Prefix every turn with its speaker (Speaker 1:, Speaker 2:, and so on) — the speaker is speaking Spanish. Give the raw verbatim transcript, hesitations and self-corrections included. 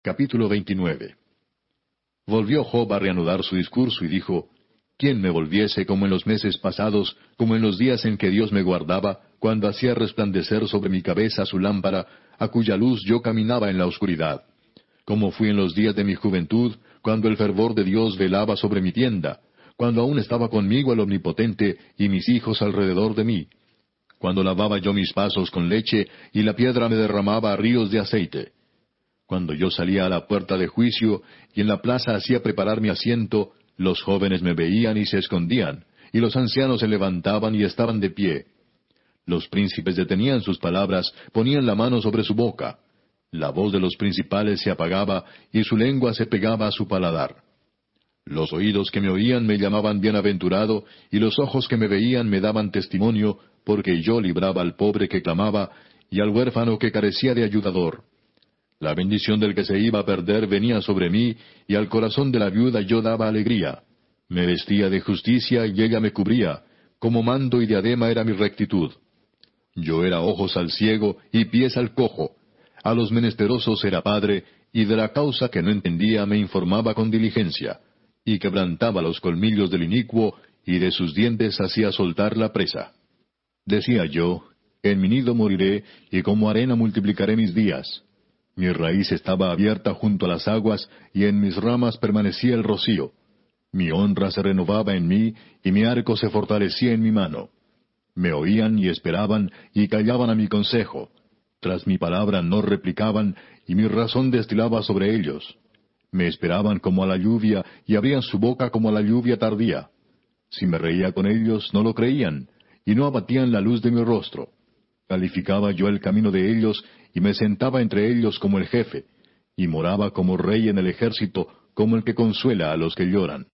Speaker 1: Capítulo veintinueve. Volvió Job a reanudar su discurso y dijo, ¿Quién me volviese como en los meses pasados, como en los días en que Dios me guardaba, cuando hacía resplandecer sobre mi cabeza su lámpara, a cuya luz yo caminaba en la oscuridad? Como fui en los días de mi juventud, cuando el fervor de Dios velaba sobre mi tienda, cuando aún estaba conmigo el Omnipotente y mis hijos alrededor de mí, cuando lavaba yo mis pasos con leche y la piedra me derramaba ríos de aceite, cuando yo salía a la puerta de juicio y en la plaza hacía preparar mi asiento, los jóvenes me veían y se escondían, y los ancianos se levantaban y estaban de pie. Los príncipes detenían sus palabras, ponían la mano sobre su boca. La voz de los principales se apagaba, y su lengua se pegaba a su paladar. Los oídos que me oían me llamaban bienaventurado, y los ojos que me veían me daban testimonio, porque yo libraba al pobre que clamaba, y al huérfano que carecía de ayudador. La bendición del que se iba a perder venía sobre mí, y al corazón de la viuda yo daba alegría. Me vestía de justicia y ella me cubría, como manto y diadema era mi rectitud. Yo era ojos al ciego y pies al cojo. A los menesterosos era padre, y de la causa que no entendía me informaba con diligencia, y quebrantaba los colmillos del inicuo, y de sus dientes hacía soltar la presa. Decía yo, en mi nido moriré, y como arena multiplicaré mis días. Mi raíz estaba abierta junto a las aguas, y en mis ramas permanecía el rocío. Mi honra se renovaba en mí, y mi arco se fortalecía en mi mano. Me oían y esperaban, y callaban a mi consejo. Tras mi palabra no replicaban, y mi razón destilaba sobre ellos. Me esperaban como a la lluvia, y abrían su boca como a la lluvia tardía. Si me reía con ellos, no lo creían, y no abatían la luz de mi rostro. Calificaba yo el camino de ellos, y me sentaba entre ellos como el jefe, y moraba como rey en el ejército, como el que consuela a los que lloran.